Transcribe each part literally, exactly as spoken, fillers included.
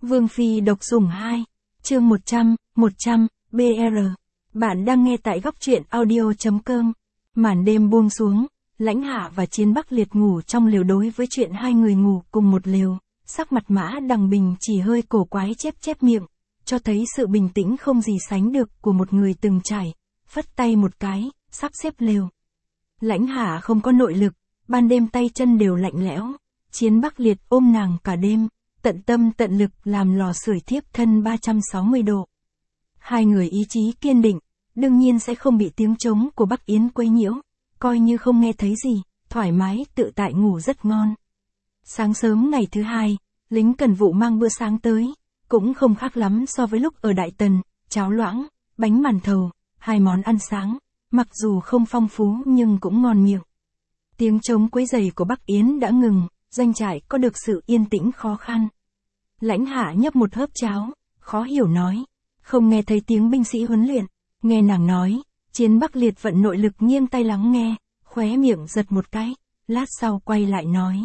Vương Phi độc sủng hai, chương một trăm, một trăm, bê rờ. Bạn đang nghe tại góc truyện audio chấm com. Màn đêm buông xuống, Lãnh Hạ và Chiến Bắc Liệt ngủ trong lều đối với chuyện hai người ngủ cùng một lều. Sắc mặt Mã Đằng Bình chỉ hơi cổ quái chép chép miệng, cho thấy sự bình tĩnh không gì sánh được của một người từng trải, phất tay một cái, sắp xếp lều. Lãnh Hạ không có nội lực, ban đêm tay chân đều lạnh lẽo. Chiến Bắc Liệt ôm nàng cả đêm, tận tâm tận lực làm lò sưởi thiếp thân ba trăm sáu mươi độ. Hai người ý chí kiên định, đương nhiên sẽ không bị tiếng trống của Bắc Yến quấy nhiễu, coi như không nghe thấy gì, thoải mái tự tại ngủ rất ngon. Sáng sớm ngày thứ hai, lính cần vụ mang bữa sáng tới, cũng không khác lắm so với lúc ở Đại Tần, cháo loãng, bánh màn thầu, hai món ăn sáng, mặc dù không phong phú nhưng cũng ngon miệng. Tiếng trống quấy rầy của Bắc Yến đã ngừng, doanh trại có được sự yên tĩnh khó khăn. Lãnh Hạ nhấp một hớp cháo, khó hiểu nói, không nghe thấy tiếng binh sĩ huấn luyện, nghe nàng nói, Chiến Bắc Liệt vận nội lực nghiêng tay lắng nghe, khóe miệng giật một cái, lát sau quay lại nói.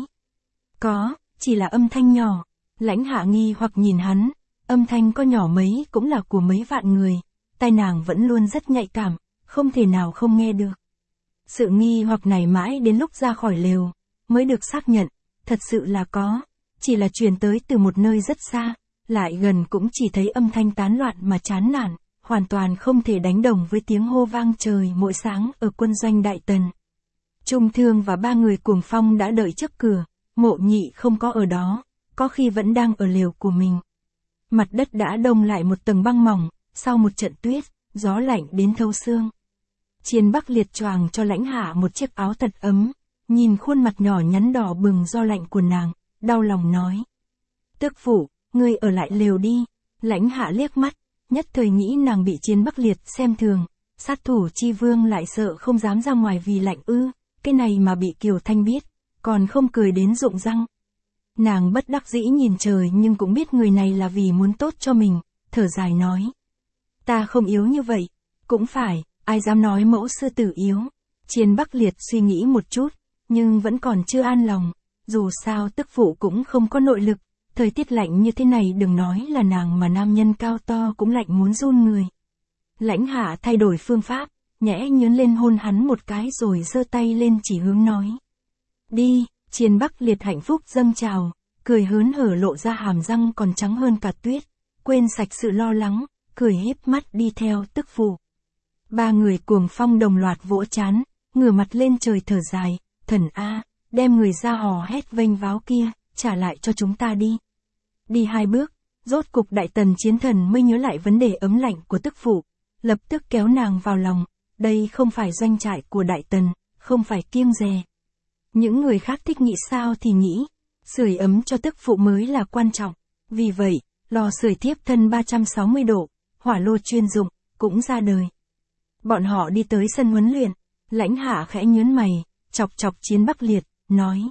Có, chỉ là âm thanh nhỏ. Lãnh Hạ nghi hoặc nhìn hắn, âm thanh có nhỏ mấy cũng là của mấy vạn người, tai nàng vẫn luôn rất nhạy cảm, không thể nào không nghe được. Sự nghi hoặc này mãi đến lúc ra khỏi lều, mới được xác nhận, thật sự là có, chỉ là truyền tới từ một nơi rất xa, lại gần cũng chỉ thấy âm thanh tán loạn mà chán nản, hoàn toàn không thể đánh đồng với tiếng hô vang trời mỗi sáng ở quân doanh Đại Tần. Trung Thương và ba người Cuồng Phong đã đợi trước cửa, Mộ Nhị không có ở đó, có khi vẫn đang ở lều của mình. Mặt đất đã đông lại một tầng băng mỏng, sau một trận tuyết, gió lạnh đến thấu xương. Chiến Bắc Liệt choàng cho Lãnh Hạ một chiếc áo thật ấm, nhìn khuôn mặt nhỏ nhắn đỏ bừng do lạnh của nàng, đau lòng nói. Tước phụ, ngươi ở lại lều đi. Lãnh Hạ liếc mắt, nhất thời nghĩ nàng bị Chiến Bắc Liệt xem thường, sát thủ chi vương lại sợ không dám ra ngoài vì lạnh ư, cái này mà bị Kiều Thanh biết, còn không cười đến rụng răng. Nàng bất đắc dĩ nhìn trời nhưng cũng biết người này là vì muốn tốt cho mình, thở dài nói. Ta không yếu như vậy, cũng phải, ai dám nói mẫu sư tử yếu. Chiến Bắc Liệt suy nghĩ một chút, nhưng vẫn còn chưa an lòng, dù sao tức phụ cũng không có nội lực, thời tiết lạnh như thế này đừng nói là nàng mà nam nhân cao to cũng lạnh muốn run người. Lãnh Hạ thay đổi phương pháp, nhẽ nhướn lên hôn hắn một cái rồi giơ tay lên chỉ hướng nói. Đi. Chiến Bắc Liệt hạnh phúc dâng trào, cười hớn hở lộ ra hàm răng còn trắng hơn cả tuyết, quên sạch sự lo lắng, cười híp mắt đi theo tức phụ. Ba người Cuồng Phong đồng loạt vỗ chán, ngửa mặt lên trời thở dài, thần a, đem người ra hò hét vênh váo kia, trả lại cho chúng ta đi. Đi hai bước, rốt cục Đại Tần chiến thần mới nhớ lại vấn đề ấm lạnh của tức phụ, lập tức kéo nàng vào lòng, đây không phải doanh trại của Đại Tần, không phải kiêng dè. Những người khác thích nghĩ sao thì nghĩ, sưởi ấm cho tức phụ mới là quan trọng, vì vậy, lò sưởi thiếp thân ba trăm sáu mươi độ, hỏa lô chuyên dụng, cũng ra đời. Bọn họ đi tới sân huấn luyện, Lãnh Hạ khẽ nhớn mày, chọc chọc Chiến Bắc Liệt, nói.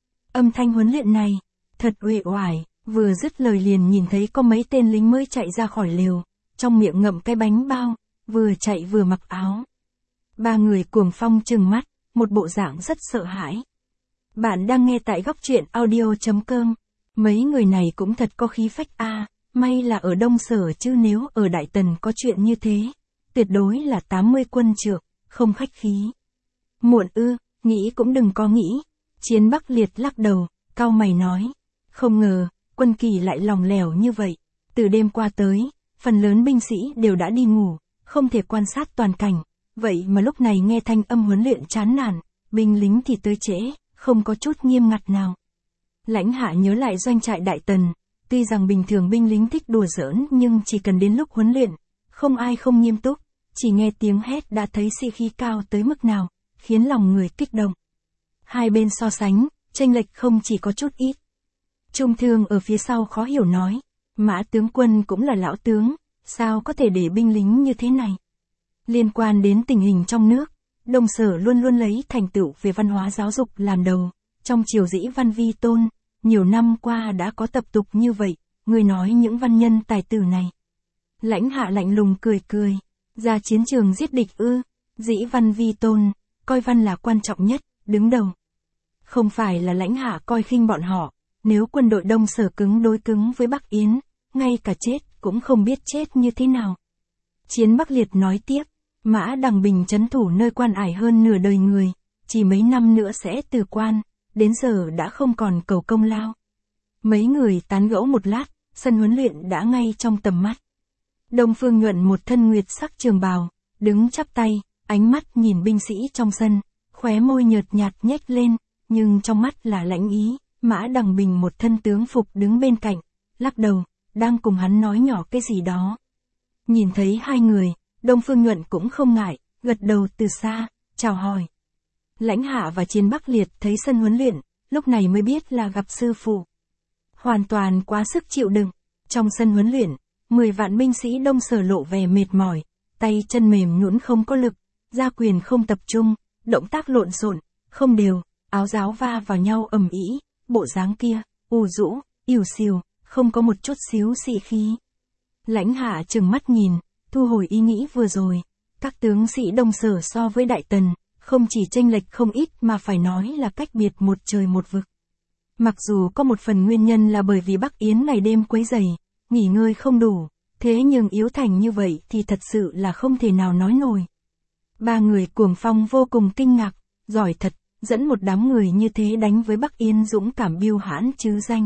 Âm thanh huấn luyện này, thật uể oải, vừa dứt lời liền nhìn thấy có mấy tên lính mới chạy ra khỏi lều, trong miệng ngậm cái bánh bao, vừa chạy vừa mặc áo. Ba người Cuồng Phong trừng mắt, một bộ dạng rất sợ hãi. Bạn đang nghe tại góc truyện audio chấm com. Mấy người này cũng thật có khí phách a, à, may là ở Đông Sở chứ nếu ở Đại Tần có chuyện như thế, tuyệt đối là tám mươi quân trượng, không khách khí. Muộn ư, nghĩ cũng đừng có nghĩ. Chiến Bắc Liệt lắc đầu, cau mày nói, không ngờ, quân kỳ lại lòng lẻo như vậy. Từ đêm qua tới, phần lớn binh sĩ đều đã đi ngủ, không thể quan sát toàn cảnh, vậy mà lúc này nghe thanh âm huấn luyện chán nản, binh lính thì tới trễ, không có chút nghiêm ngặt nào. Lãnh Hạ nhớ lại doanh trại Đại Tần, tuy rằng bình thường binh lính thích đùa giỡn nhưng chỉ cần đến lúc huấn luyện, không ai không nghiêm túc, chỉ nghe tiếng hét đã thấy sĩ khí cao tới mức nào, khiến lòng người kích động. Hai bên so sánh, chênh lệch không chỉ có chút ít. Trung Thương ở phía sau khó hiểu nói, Mã tướng quân cũng là lão tướng, sao có thể để binh lính như thế này? Liên quan đến tình hình trong nước, Đông Sở luôn luôn lấy thành tựu về văn hóa giáo dục làm đầu, trong triều dĩ văn vi tôn, nhiều năm qua đã có tập tục như vậy, người nói những văn nhân tài tử này. Lãnh Hạ lạnh lùng cười cười, ra chiến trường giết địch ư, dĩ văn vi tôn, coi văn là quan trọng nhất, đứng đầu. Không phải là Lãnh Hạ coi khinh bọn họ, nếu quân đội Đông Sở cứng đối cứng với Bắc Yến, ngay cả chết cũng không biết chết như thế nào. Chiến Bắc Liệt nói tiếp, Mã Đằng Bình trấn thủ nơi quan ải hơn nửa đời người, chỉ mấy năm nữa sẽ từ quan, đến giờ đã không còn cầu công lao. Mấy người tán gẫu một lát, sân huấn luyện đã ngay trong tầm mắt. Đông Phương Nhuận một thân nguyệt sắc trường bào, đứng chắp tay, ánh mắt nhìn binh sĩ trong sân, khóe môi nhợt nhạt nhếch lên, nhưng trong mắt là lãnh ý. Mã Đằng Bình một thân tướng phục đứng bên cạnh, lắc đầu, đang cùng hắn nói nhỏ cái gì đó. Nhìn thấy hai người, Đông Phương Nhuận cũng không ngại, gật đầu từ xa, chào hỏi. Lãnh Hạ và Chiến Bắc Liệt thấy sân huấn luyện, lúc này mới biết là gặp sư phụ. Hoàn toàn quá sức chịu đựng. Trong sân huấn luyện, mười vạn binh sĩ Đông Sở lộ vẻ mệt mỏi, tay chân mềm nhũn không có lực, gia quyền không tập trung, động tác lộn xộn, không đều, áo giáo va vào nhau ầm ĩ, bộ dáng kia, u rũ, ỉu xìu, không có một chút xíu sĩ khí. Lãnh Hạ trừng mắt nhìn, thu hồi ý nghĩ vừa rồi, các tướng sĩ Đông Sở so với Đại Tần, không chỉ chênh lệch không ít mà phải nói là cách biệt một trời một vực. Mặc dù có một phần nguyên nhân là bởi vì Bắc Yến ngày đêm quấy rầy, nghỉ ngơi không đủ, thế nhưng yếu thành như vậy thì thật sự là không thể nào nói nổi. Ba người Cuồng Phong vô cùng kinh ngạc, giỏi thật, dẫn một đám người như thế đánh với Bắc Yến dũng cảm biêu hãn chứ danh.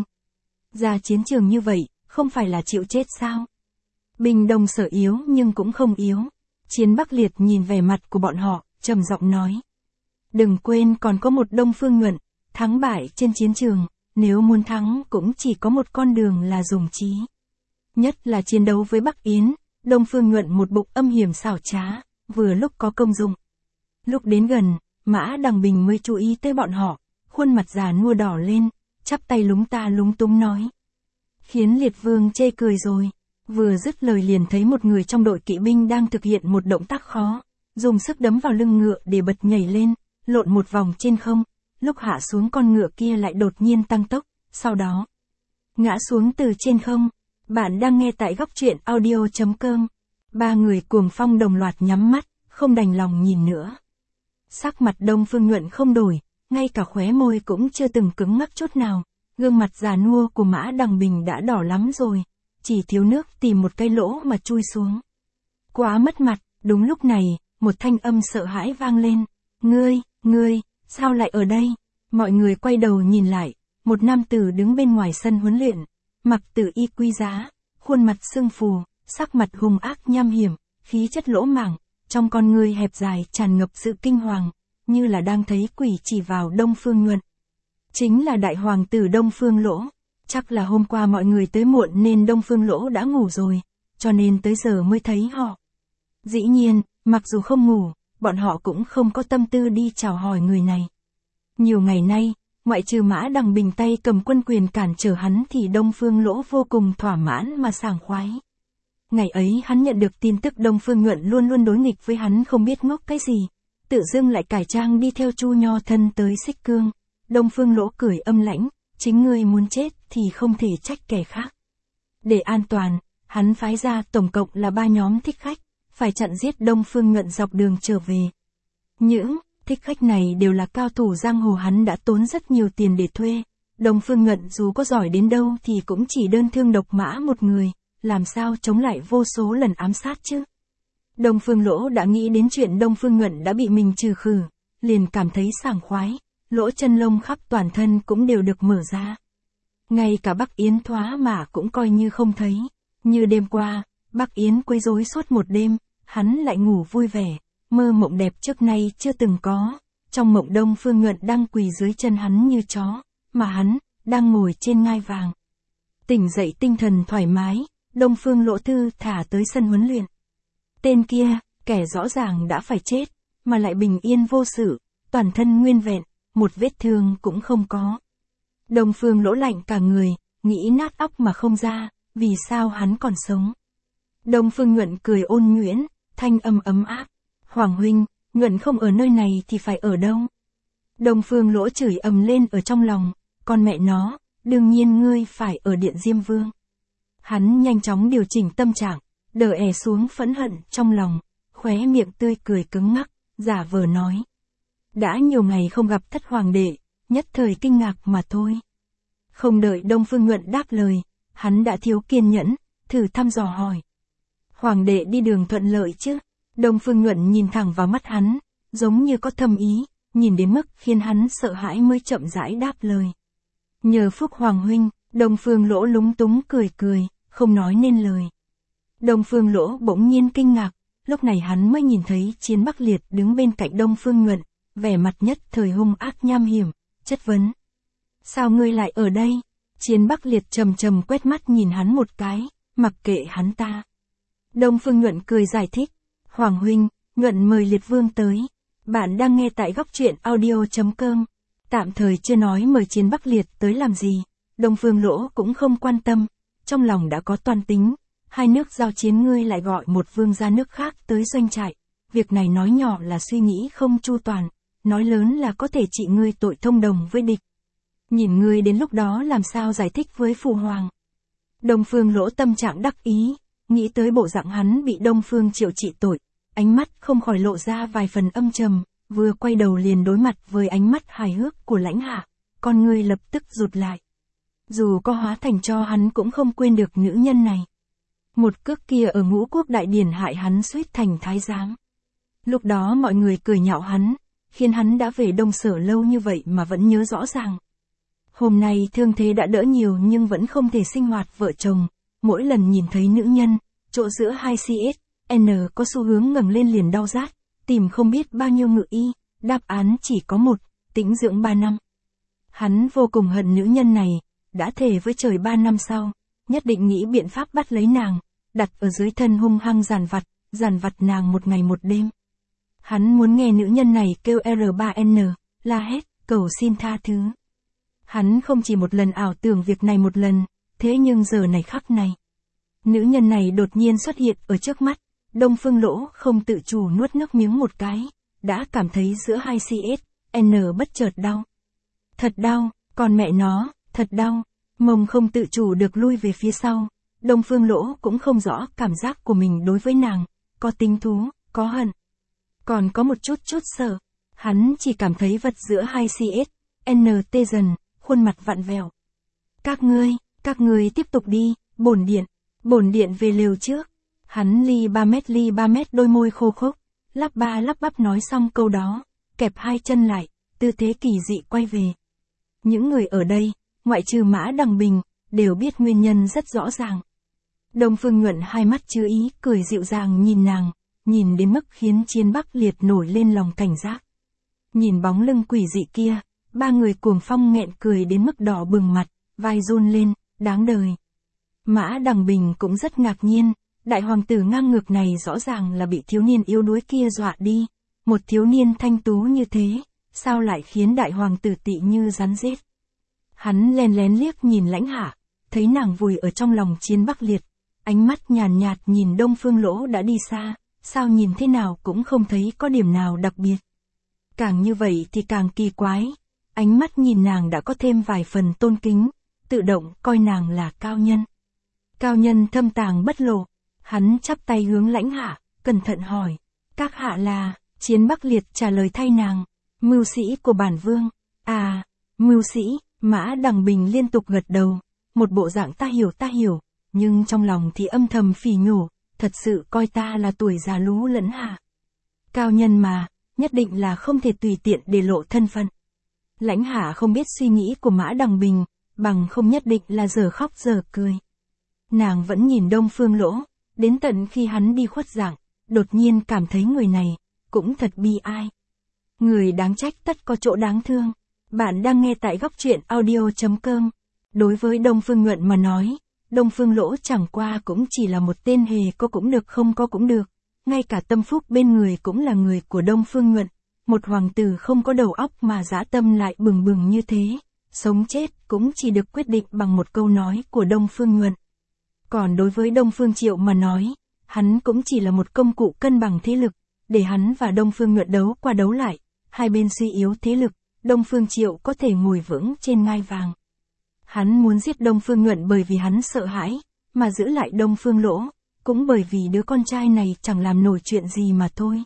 Ra chiến trường như vậy, không phải là chịu chết sao? Binh Đông Sở yếu nhưng cũng không yếu. Chiến Bắc Liệt nhìn vẻ mặt của bọn họ, trầm giọng nói. Đừng quên còn có một Đông Phương Nhuận, thắng bại trên chiến trường, nếu muốn thắng cũng chỉ có một con đường là dùng trí. Nhất là chiến đấu với Bắc Yến, Đông Phương Nhuận một bụng âm hiểm xảo trá, vừa lúc có công dụng. Lúc đến gần, Mã Đằng Bình mới chú ý tới bọn họ, khuôn mặt già nua đỏ lên, chắp tay lúng ta lúng túng nói. Khiến Liệt Vương chê cười rồi, vừa dứt lời liền thấy một người trong đội kỵ binh đang thực hiện một động tác khó, dùng sức đấm vào lưng ngựa để bật nhảy lên, lộn một vòng trên không, lúc hạ xuống con ngựa kia lại đột nhiên tăng tốc, sau đó ngã xuống từ trên không. Bạn đang nghe tại góc truyện audio chấm com. Ba người Cuồng Phong đồng loạt nhắm mắt, không đành lòng nhìn nữa. Sắc mặt Đông Phương Nhuận không đổi, ngay cả khóe môi cũng chưa từng cứng ngắc chút nào, gương mặt già nua của Mã Đằng Bình đã đỏ lắm rồi, chỉ thiếu nước tìm một cái lỗ mà chui xuống. Quá mất mặt. Đúng lúc này, một thanh âm sợ hãi vang lên. Ngươi, ngươi, sao lại ở đây? Mọi người quay đầu nhìn lại, một nam tử đứng bên ngoài sân huấn luyện, mặc tử y quý giá, khuôn mặt sưng phù, sắc mặt hung ác nham hiểm, khí chất lỗ mảng, trong con ngươi hẹp dài tràn ngập sự kinh hoàng, như là đang thấy quỷ chỉ vào Đông Phương Nhuận. Chính là đại hoàng tử Đông Phương Lỗ. Chắc là hôm qua mọi người tới muộn nên Đông Phương Lỗ đã ngủ rồi, cho nên tới giờ mới thấy họ. Dĩ nhiên, mặc dù không ngủ, bọn họ cũng không có tâm tư đi chào hỏi người này. Nhiều ngày nay, ngoại trừ Mã Đằng Bình tay cầm quân quyền cản trở hắn thì Đông Phương Lỗ vô cùng thỏa mãn mà sảng khoái. Ngày ấy hắn nhận được tin tức Đông Phương Nhuận luôn luôn đối nghịch với hắn không biết ngốc cái gì, tự dưng lại cải trang đi theo Chu Nho thân tới Xích Cương. Đông Phương Lỗ cười âm lãnh, chính ngươi muốn chết thì không thể trách kẻ khác. Để an toàn, hắn phái ra tổng cộng là ba nhóm thích khách, phải chặn giết Đông Phương Nhuận dọc đường trở về. Những thích khách này đều là cao thủ giang hồ hắn đã tốn rất nhiều tiền để thuê. Đông Phương Nhuận dù có giỏi đến đâu thì cũng chỉ đơn thương độc mã một người, làm sao chống lại vô số lần ám sát chứ. Đông Phương Lỗ đã nghĩ đến chuyện Đông Phương Nhuận đã bị mình trừ khử, liền cảm thấy sảng khoái, lỗ chân lông khắp toàn thân cũng đều được mở ra. Ngay cả Bắc Yến thoá mạ cũng coi như không thấy. Như đêm qua, Bắc Yến quấy rối suốt một đêm, hắn lại ngủ vui vẻ, mơ mộng đẹp trước nay chưa từng có. Trong mộng Đông Phương Nhuận đang quỳ dưới chân hắn như chó, mà hắn đang ngồi trên ngai vàng. Tỉnh dậy tinh thần thoải mái, Đông Phương Lỗ thư thả tới sân huấn luyện. Tên kia, kẻ rõ ràng đã phải chết, mà lại bình yên vô sự, toàn thân nguyên vẹn, một vết thương cũng không có. Đông Phương Lỗ lạnh cả người, nghĩ nát óc mà không ra, vì sao hắn còn sống. Đông Phương Nhuận cười ôn nhuyễn, thanh âm ấm áp. Hoàng huynh, Nhuận không ở nơi này thì phải ở đâu? Đông Phương Lỗ chửi ầm lên ở trong lòng, con mẹ nó, đương nhiên ngươi phải ở điện Diêm Vương. Hắn nhanh chóng điều chỉnh tâm trạng, đờ è xuống phẫn hận trong lòng, khóe miệng tươi cười cứng ngắc, giả vờ nói. Đã nhiều ngày không gặp thất hoàng đệ, nhất thời kinh ngạc mà thôi. Không đợi Đông Phương Nhuận đáp lời, hắn đã thiếu kiên nhẫn, thử thăm dò hỏi. Hoàng đệ đi đường thuận lợi chứ? Đông Phương Nhuận nhìn thẳng vào mắt hắn, giống như có thâm ý, nhìn đến mức khiến hắn sợ hãi mới chậm rãi đáp lời. Nhờ phúc Hoàng huynh, Đông Phương Lỗ lúng túng cười cười, không nói nên lời. Đông Phương Lỗ bỗng nhiên kinh ngạc, lúc này hắn mới nhìn thấy Chiến Bắc Liệt đứng bên cạnh Đông Phương Nhuận, vẻ mặt nhất thời hung ác nham hiểm, chất vấn. Sao ngươi lại ở đây? Chiến Bắc Liệt trầm trầm quét mắt nhìn hắn một cái, mặc kệ hắn ta. Đông Phương Nhuận cười giải thích. Hoàng huynh, Nhuận mời Liệt Vương tới. Bạn đang nghe tại góc truyện audio chấm com. Tạm thời chưa nói mời Chiến Bắc Liệt tới làm gì. Đông Phương Lỗ cũng không quan tâm. Trong lòng đã có toan tính. Hai nước giao chiến ngươi lại gọi một vương gia nước khác tới doanh trại. Việc này nói nhỏ là suy nghĩ không chu toàn. Nói lớn là có thể trị ngươi tội thông đồng với địch. Nhìn ngươi đến lúc đó làm sao giải thích với Phụ Hoàng. Đông Phương Lỗ tâm trạng đắc ý. Nghĩ tới bộ dạng hắn bị Đông Phương Triệu trị tội, ánh mắt không khỏi lộ ra vài phần âm trầm, vừa quay đầu liền đối mặt với ánh mắt hài hước của Lãnh Hạ, con người lập tức rụt lại. Dù có hóa thành cho hắn cũng không quên được nữ nhân này. Một cước kia ở Ngũ Quốc Đại Điển hại hắn suýt thành thái giám. Lúc đó mọi người cười nhạo hắn, khiến hắn đã về Đông Sở lâu như vậy mà vẫn nhớ rõ ràng. Hôm nay thương thế đã đỡ nhiều nhưng vẫn không thể sinh hoạt vợ chồng. Mỗi lần nhìn thấy nữ nhân, chỗ giữa hai xê ét, N có xu hướng ngẩng lên liền đau rát, tìm không biết bao nhiêu ngự y, đáp án chỉ có một, tĩnh dưỡng ba năm. Hắn vô cùng hận nữ nhân này, đã thề với trời ba năm sau, nhất định nghĩ biện pháp bắt lấy nàng, đặt ở dưới thân hung hăng giàn vặt, giàn vặt nàng một ngày một đêm. Hắn muốn nghe nữ nhân này kêu R ba N, la hét, cầu xin tha thứ. Hắn không chỉ một lần ảo tưởng việc này một lần. Thế nhưng giờ này khắc này, nữ nhân này đột nhiên xuất hiện ở trước mắt, Đông Phương Lỗ không tự chủ nuốt nước miếng một cái, đã cảm thấy giữa hai xê ét, N bất chợt đau. Thật đau, còn mẹ nó, thật đau, mông không tự chủ được lui về phía sau, Đông Phương Lỗ cũng không rõ cảm giác của mình đối với nàng, có tính thú, có hận, còn có một chút chút sợ, hắn chỉ cảm thấy vật giữa hai xê ét, N tê dần, khuôn mặt vặn vẹo. Các ngươi, Các người tiếp tục đi, bổn điện, bổn điện về lều trước. Hắn ly ba mét ly ba mét đôi môi khô khốc, lắp ba lắp bắp nói xong câu đó, kẹp hai chân lại, tư thế kỳ dị quay về. Những người ở đây, ngoại trừ Mã Đằng Bình, đều biết nguyên nhân rất rõ ràng. Đông Phương Nhuận hai mắt chứa ý, cười dịu dàng nhìn nàng, nhìn đến mức khiến Chiến Bắc Liệt nổi lên lòng cảnh giác. Nhìn bóng lưng quỷ dị kia, ba người cuồng phong nghẹn cười đến mức đỏ bừng mặt, vai run lên. Đáng đời. Mã Đằng Bình cũng rất ngạc nhiên, đại hoàng tử ngang ngược này rõ ràng là bị thiếu niên yếu đuối kia dọa đi. Một thiếu niên thanh tú như thế, sao lại khiến đại hoàng tử tị như rắn rết. Hắn lén lén liếc nhìn Lãnh Hạ, thấy nàng vùi ở trong lòng Chiến Bắc Liệt, ánh mắt nhàn nhạt, nhạt nhìn Đông Phương Lỗ đã đi xa, sao nhìn thế nào cũng không thấy có điểm nào đặc biệt. Càng như vậy thì càng kỳ quái, ánh mắt nhìn nàng đã có thêm vài phần tôn kính. Tự động coi nàng là cao nhân. Cao nhân thâm tàng bất lộ, hắn chắp tay hướng Lãnh Hạ, cẩn thận hỏi. Các hạ là, Chiến Bắc Liệt trả lời thay nàng, mưu sĩ của bản vương. À, mưu sĩ, Mã Đằng Bình liên tục gật đầu, một bộ dạng ta hiểu ta hiểu, nhưng trong lòng thì âm thầm phỉ nhổ, thật sự coi ta là tuổi già lú lẫn hả. Cao nhân mà, nhất định là không thể tùy tiện để lộ thân phận. Lãnh Hạ không biết suy nghĩ của Mã Đằng Bình, bằng không nhất định là giờ khóc giờ cười. Nàng vẫn nhìn Đông Phương Lỗ, đến tận khi hắn đi khuất dạng, đột nhiên cảm thấy người này, cũng thật bi ai. Người đáng trách tất có chỗ đáng thương. Bạn đang nghe tại góc truyện audio chấm com. Đối với Đông Phương Nhuận mà nói, Đông Phương Lỗ chẳng qua cũng chỉ là một tên hề, có cũng được không có cũng được. Ngay cả tâm phúc bên người cũng là người của Đông Phương Nhuận. Một hoàng tử không có đầu óc mà dã tâm lại bừng bừng như thế. Sống chết cũng chỉ được quyết định bằng một câu nói của Đông Phương Nhuận. Còn đối với Đông Phương Triệu mà nói, hắn cũng chỉ là một công cụ cân bằng thế lực, để hắn và Đông Phương Nhuận đấu qua đấu lại, hai bên suy yếu thế lực, Đông Phương Triệu có thể ngồi vững trên ngai vàng. Hắn muốn giết Đông Phương Nhuận bởi vì hắn sợ hãi, mà giữ lại Đông Phương Lỗ, cũng bởi vì đứa con trai này chẳng làm nổi chuyện gì mà thôi.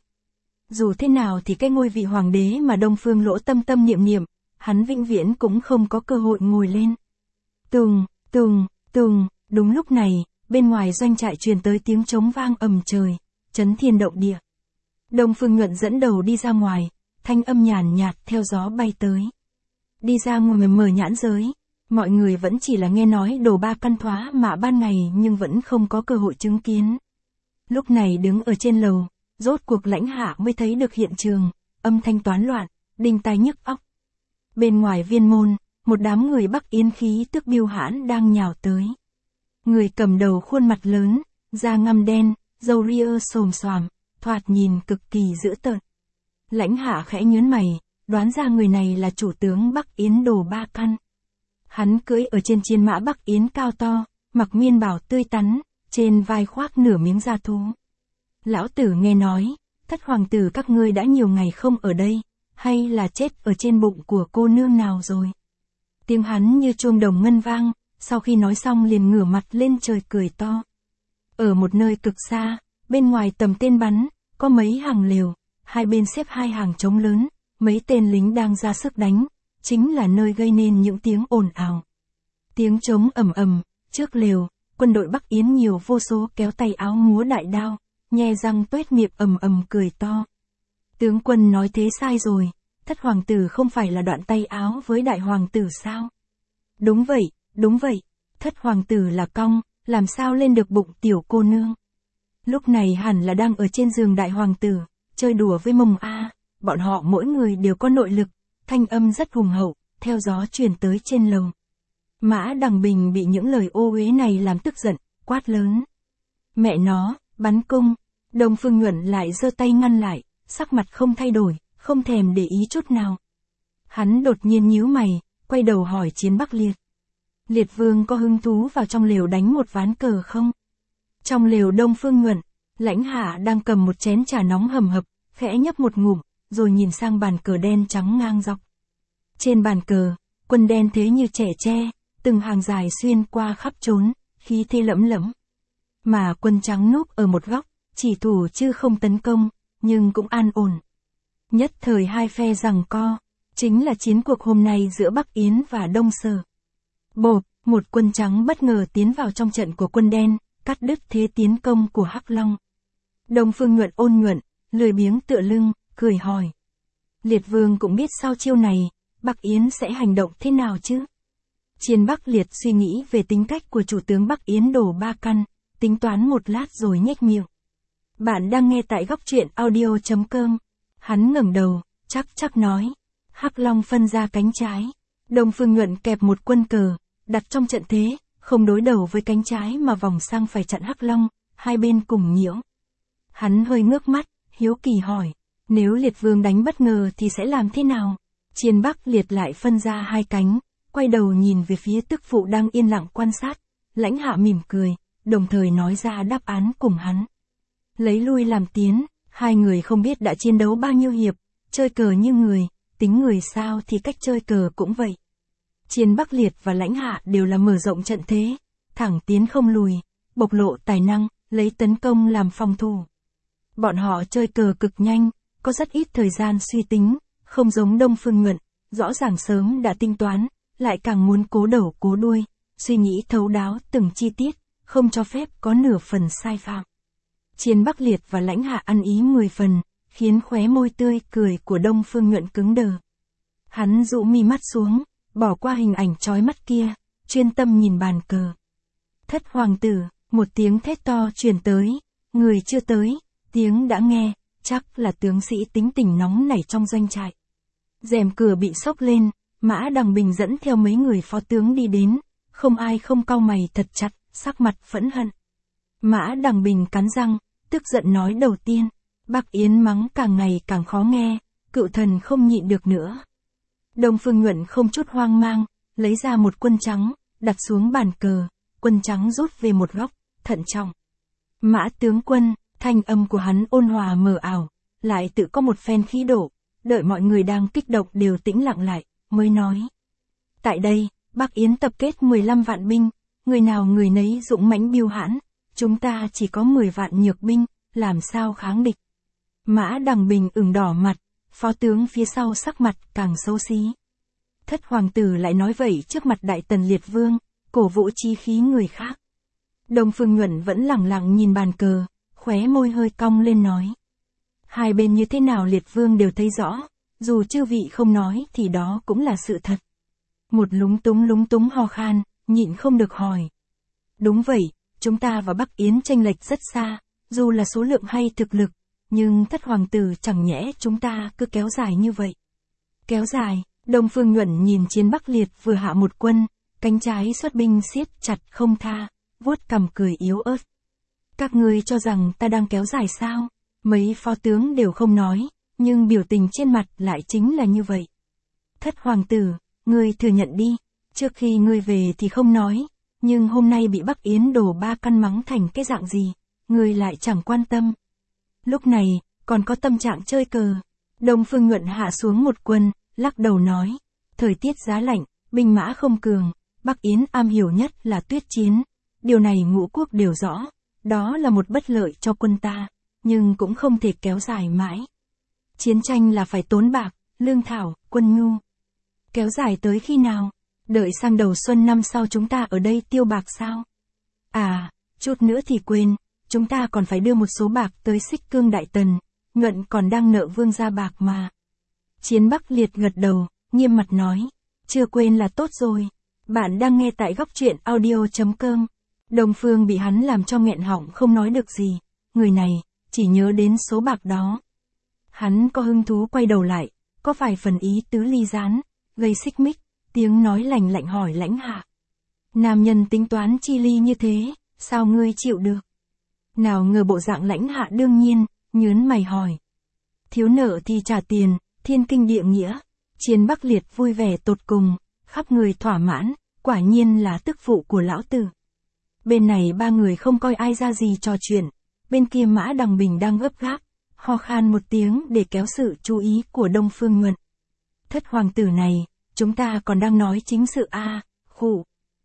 Dù thế nào thì cái ngôi vị hoàng đế mà Đông Phương Lỗ tâm tâm niệm niệm, hắn vĩnh viễn cũng không có cơ hội ngồi lên. Tùng, tùng, tùng, Đúng lúc này, bên ngoài doanh trại truyền tới tiếng trống vang ầm trời, chấn thiên động địa. Đông Phương Nhuận dẫn đầu đi ra ngoài, thanh âm nhàn nhạt theo gió bay tới. Đi ra ngoài mở nhãn giới, mọi người vẫn chỉ là nghe nói đồ ba căn thoá mạ ban ngày nhưng vẫn không có cơ hội chứng kiến. Lúc này đứng ở trên lầu, rốt cuộc Lãnh Hạ mới thấy được hiện trường, âm thanh toán loạn, đinh tai nhức óc. Bên ngoài viên môn, một đám người Bắc Yến khí tức biêu hãn đang nhào tới. Người cầm đầu khuôn mặt lớn, da ngăm đen, râu ria xồm xoàm, thoạt nhìn cực kỳ dữ tợn. Lãnh Hạ khẽ nhớn mày, đoán ra người này là chủ tướng Bắc Yến Đồ Ba Căn. Hắn cưỡi ở trên chiến mã Bắc Yến cao to, mặc miên bào tươi tắn, trên vai khoác nửa miếng da thú. Lão tử nghe nói, thất hoàng tử các ngươi đã nhiều ngày không ở đây, hay là chết ở trên bụng của cô nương nào rồi? Tiếng hắn như chuông đồng ngân vang, sau khi nói xong liền ngửa mặt lên trời cười to. Ở một nơi cực xa, bên ngoài tầm tên bắn, có mấy hàng lều, hai bên xếp hai hàng trống lớn, mấy tên lính đang ra sức đánh, chính là nơi gây nên những tiếng ồn ào. Tiếng trống ầm ầm, trước lều, quân đội Bắc Yến nhiều vô số kéo tay áo múa đại đao, nhe răng tuét miệng ầm ầm cười to. Tướng quân nói thế sai rồi, thất hoàng tử không phải là đoạn tay áo với đại hoàng tử sao? Đúng vậy, đúng vậy, thất hoàng tử là cong, làm sao lên được bụng tiểu cô nương? Lúc này hẳn là đang ở trên giường đại hoàng tử, chơi đùa với mông A, bọn họ mỗi người đều có nội lực, thanh âm rất hùng hậu, theo gió truyền tới trên lầu. Mã Đằng Bình bị những lời ô uế này làm tức giận, quát lớn. Mẹ nó, bắn cung, Đông Phương Nhuận lại giơ tay ngăn lại, sắc mặt không thay đổi, không thèm để ý chút nào. Hắn đột nhiên nhíu mày, quay đầu hỏi Chiến Bắc Liệt. Liệt Vương có hứng thú vào trong lều đánh một ván cờ không? Trong lều Đông Phương Nhuận, Lãnh Hạ đang cầm một chén trà nóng hầm hập, khẽ nhấp một ngụm, rồi nhìn sang bàn cờ đen trắng ngang dọc. Trên bàn cờ, quân đen thế như trẻ tre, từng hàng dài xuyên qua khắp trốn, khí thế lẫm lẫm. Mà quân trắng núp ở một góc, chỉ thủ chứ không tấn công, nhưng cũng an ổn. Nhất thời hai phe giằng co, chính là chiến cuộc hôm nay giữa Bắc Yến và Đông Sở. Bộp, một quân trắng bất ngờ tiến vào trong trận của quân đen, cắt đứt thế tiến công của Hắc Long. Đông Phương Nhuận ôn nhuận, lười biếng tựa lưng, cười hỏi. Liệt Vương cũng biết sau chiêu này, Bắc Yến sẽ hành động thế nào chứ? Chiến Bắc Liệt suy nghĩ về tính cách của chủ tướng Bắc Yến Đồ Ba Căn, tính toán một lát rồi nhếch miệng. Bạn đang nghe tại góc truyện audio chấm com. Hắn ngẩng đầu, chắc chắc nói. Hắc Long phân ra cánh trái. Đông Phương Nhuận kẹp một quân cờ, đặt trong trận thế, không đối đầu với cánh trái mà vòng sang phải chặn Hắc Long, hai bên cùng nhiễu. Hắn hơi ngước mắt, hiếu kỳ hỏi. Nếu Liệt Vương đánh bất ngờ thì sẽ làm thế nào? Chiến Bắc Liệt lại phân ra hai cánh, quay đầu nhìn về phía tức phụ đang yên lặng quan sát. Lãnh Hạ mỉm cười, đồng thời nói ra đáp án cùng hắn. Lấy lui làm tiến, hai người không biết đã chiến đấu bao nhiêu hiệp, chơi cờ như người, tính người sao thì cách chơi cờ cũng vậy. Chiến Bắc Liệt và Lãnh Hạ đều là mở rộng trận thế, thẳng tiến không lùi, bộc lộ tài năng, lấy tấn công làm phòng thủ. Bọn họ chơi cờ cực nhanh, có rất ít thời gian suy tính, không giống Đông Phương Nhuận, rõ ràng sớm đã tinh toán, lại càng muốn cố đầu cố đuôi, suy nghĩ thấu đáo từng chi tiết, không cho phép có nửa phần sai phạm. Chiến Bắc Liệt và Lãnh Hạ ăn ý mười phần, khiến khóe môi tươi cười của Đông Phương Nhuận cứng đờ. Hắn dụ mi mắt xuống, bỏ qua hình ảnh chói mắt kia, chuyên tâm nhìn bàn cờ. Thất hoàng tử, một tiếng thét to truyền tới, người chưa tới, tiếng đã nghe, chắc là tướng sĩ tính tình nóng nảy trong doanh trại. Rèm cửa bị xốc lên, Mã Đằng Bình dẫn theo mấy người phó tướng đi đến, không ai không cau mày thật chặt, sắc mặt phẫn hận. Mã Đằng Bình cắn răng, tức giận nói đầu tiên, Bắc Yến mắng càng ngày càng khó nghe, cựu thần không nhịn được nữa. Đông Phương Nhuận không chút hoang mang, lấy ra một quân trắng, đặt xuống bàn cờ, quân trắng rút về một góc, thận trọng. Mã tướng quân, thanh âm của hắn ôn hòa mờ ảo, lại tự có một phen khí độ, đợi mọi người đang kích động đều tĩnh lặng lại, mới nói. Tại đây, Bắc Yến tập kết mười lăm vạn binh, người nào người nấy dũng mãnh biêu hãn, chúng ta chỉ có mười vạn nhược binh, làm sao kháng địch. Mã Đằng Bình ửng đỏ mặt, phó tướng phía sau sắc mặt càng xấu xí. Thất hoàng tử lại nói vậy trước mặt Đại Tần Liệt Vương, cổ vũ chí khí người khác. Đông Phương Nhuận vẫn lẳng lặng nhìn bàn cờ, khóe môi hơi cong lên nói. Hai bên như thế nào Liệt Vương đều thấy rõ, dù chư vị không nói thì đó cũng là sự thật. Một lúng túng lúng túng ho khan, nhịn không được hỏi. Đúng vậy, chúng ta và Bắc Yến chênh lệch rất xa, dù là số lượng hay thực lực, nhưng thất hoàng tử chẳng nhẽ chúng ta cứ kéo dài như vậy. Kéo dài, Đông Phương Nhuận nhìn chiến Bắc Liệt vừa hạ một quân, cánh trái xuất binh siết chặt không tha, vuốt cằm cười yếu ớt. Các ngươi cho rằng ta đang kéo dài sao? Mấy phó tướng đều không nói, nhưng biểu tình trên mặt lại chính là như vậy. Thất hoàng tử, ngươi thừa nhận đi, trước khi ngươi về thì không nói, nhưng hôm nay bị Bắc Yến đổ ba căn mắng thành cái dạng gì, ngươi lại chẳng quan tâm. Lúc này, còn có tâm trạng chơi cờ. Đông Phương Nhuận hạ xuống một quân, lắc đầu nói, thời tiết giá lạnh, binh mã không cường, Bắc Yến am hiểu nhất là tuyết chiến, điều này ngũ quốc đều rõ, đó là một bất lợi cho quân ta, nhưng cũng không thể kéo dài mãi. Chiến tranh là phải tốn bạc, lương thảo, quân nhu. Kéo dài tới khi nào? Đợi sang đầu xuân năm sau chúng ta ở đây tiêu bạc sao? À, chút nữa thì quên, chúng ta còn phải đưa một số bạc tới Xích Cương Đại Tần, Nhuận còn đang nợ vương gia bạc mà. Chiến Bắc Liệt gật đầu, nghiêm mặt nói, chưa quên là tốt rồi. Bạn đang nghe tại góc truyện audio chấm com. Đông Phương bị hắn làm cho nghẹn họng không nói được gì, người này, chỉ nhớ đến số bạc đó. Hắn có hứng thú quay đầu lại, có vài phần ý tứ ly gián, gây xích mích, tiếng nói lành lạnh hỏi Lãnh Hạ. Nam nhân tính toán chi ly như thế, sao ngươi chịu được? Nào ngờ bộ dạng Lãnh Hạ đương nhiên, nhớn mày hỏi. Thiếu nợ thì trả tiền, thiên kinh địa nghĩa. Chiến Bắc Liệt vui vẻ tột cùng, khắp người thỏa mãn, quả nhiên là tức phụ của lão tử. Bên này ba người không coi ai ra gì trò chuyện, bên kia Mã Đằng Bình đang gấp gáp, ho khan một tiếng để kéo sự chú ý của Đông Phương Nhuận. Thất hoàng tử này, chúng ta còn đang nói chính sự a, à, khụ.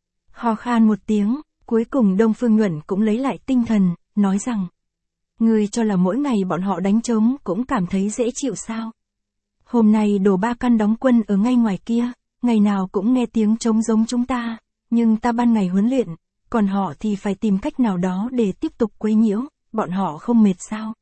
Ho khan một tiếng, cuối cùng Đông Phương Nhuận cũng lấy lại tinh thần, nói rằng. Ngươi cho là mỗi ngày bọn họ đánh trống cũng cảm thấy dễ chịu sao? Hôm nay đổ ba căn đóng quân ở ngay ngoài kia, ngày nào cũng nghe tiếng trống giống chúng ta, nhưng ta ban ngày huấn luyện, còn họ thì phải tìm cách nào đó để tiếp tục quấy nhiễu, bọn họ không mệt sao?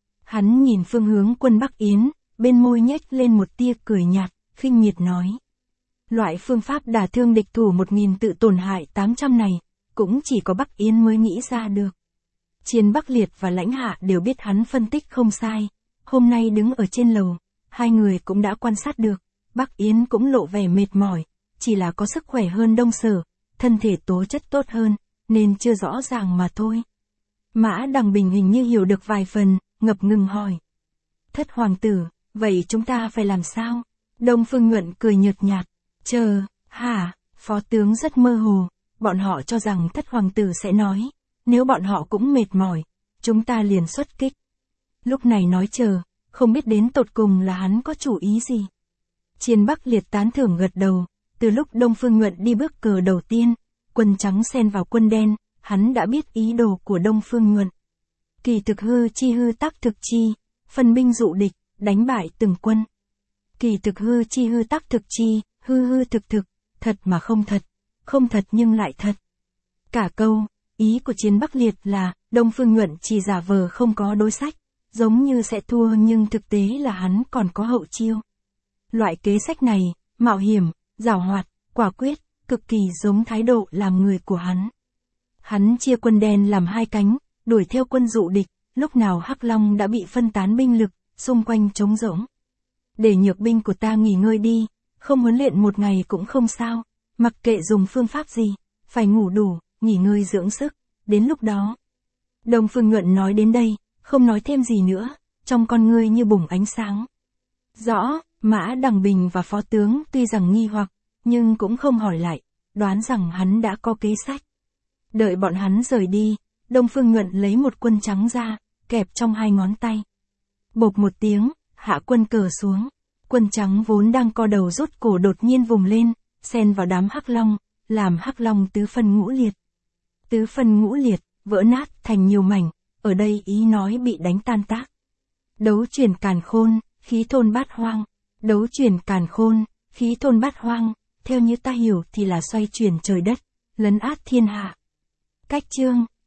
Hắn nhìn phương hướng quân Bắc Yến, bên môi nhếch lên một tia cười nhạt, khinh miệt nói. Loại phương pháp đả thương địch thủ một nghìn tự tổn hại tám trăm này, cũng chỉ có Bắc Yến mới nghĩ ra được. Chiến Bắc Liệt và Lãnh Hạ đều biết hắn phân tích không sai, hôm nay đứng ở trên lầu, hai người cũng đã quan sát được, Bắc Yến cũng lộ vẻ mệt mỏi, chỉ là có sức khỏe hơn Đông Sở, thân thể tố chất tốt hơn, nên chưa rõ ràng mà thôi. Mã Đằng Bình hình như hiểu được vài phần, ngập ngừng hỏi. Thất hoàng tử, vậy chúng ta phải làm sao? Đông Phương Nhuận cười nhợt nhạt, chờ, hả, phó tướng rất mơ hồ, bọn họ cho rằng thất hoàng tử sẽ nói, nếu bọn họ cũng mệt mỏi, chúng ta liền xuất kích. Lúc này nói chờ, không biết đến tột cùng là hắn có chủ ý gì. Chiến Bắc Liệt tán thưởng gật đầu, từ lúc Đông Phương Nhuận đi bước cờ đầu tiên, quân trắng xen vào quân đen, hắn đã biết ý đồ của Đông Phương Nhuận. Kỳ thực hư chi hư tác thực chi, phân binh dụ địch, đánh bại từng quân. Kỳ thực hư chi hư tác thực chi, hư hư thực thực, thật mà không thật, không thật nhưng lại thật. Cả câu, ý của Chiến Bắc Liệt là, Đông Phương Nhuận chỉ giả vờ không có đối sách, giống như sẽ thua nhưng thực tế là hắn còn có hậu chiêu. Loại kế sách này, mạo hiểm, giảo hoạt, quả quyết, cực kỳ giống thái độ làm người của hắn. Hắn chia quân đen làm hai cánh, đuổi theo quân dụ địch, lúc nào Hắc Long đã bị phân tán binh lực, xung quanh trống rỗng. Để nhược binh của ta nghỉ ngơi đi, không huấn luyện một ngày cũng không sao, mặc kệ dùng phương pháp gì, phải ngủ đủ, nghỉ ngơi dưỡng sức, đến lúc đó. Đông Phương Nhuận nói đến đây, không nói thêm gì nữa, trong con ngươi như bùng ánh sáng. Rõ, Mã Đằng Bình và phó tướng tuy rằng nghi hoặc, nhưng cũng không hỏi lại, đoán rằng hắn đã có kế sách. Đợi bọn hắn rời đi, Đông Phương Nhuận lấy một quân trắng ra, kẹp trong hai ngón tay. Bộp một tiếng, hạ quân cờ xuống, quân trắng vốn đang co đầu rút cổ đột nhiên vùng lên, xen vào đám Hắc Long, làm Hắc Long tứ phân ngũ liệt. Tứ phân ngũ liệt, vỡ nát thành nhiều mảnh, ở đây ý nói bị đánh tan tác. Đấu chuyển càn khôn, khí thôn bát hoang. Đấu chuyển càn khôn, khí thôn bát hoang, theo như ta hiểu thì là xoay chuyển trời đất, lấn át thiên hạ. Cách chương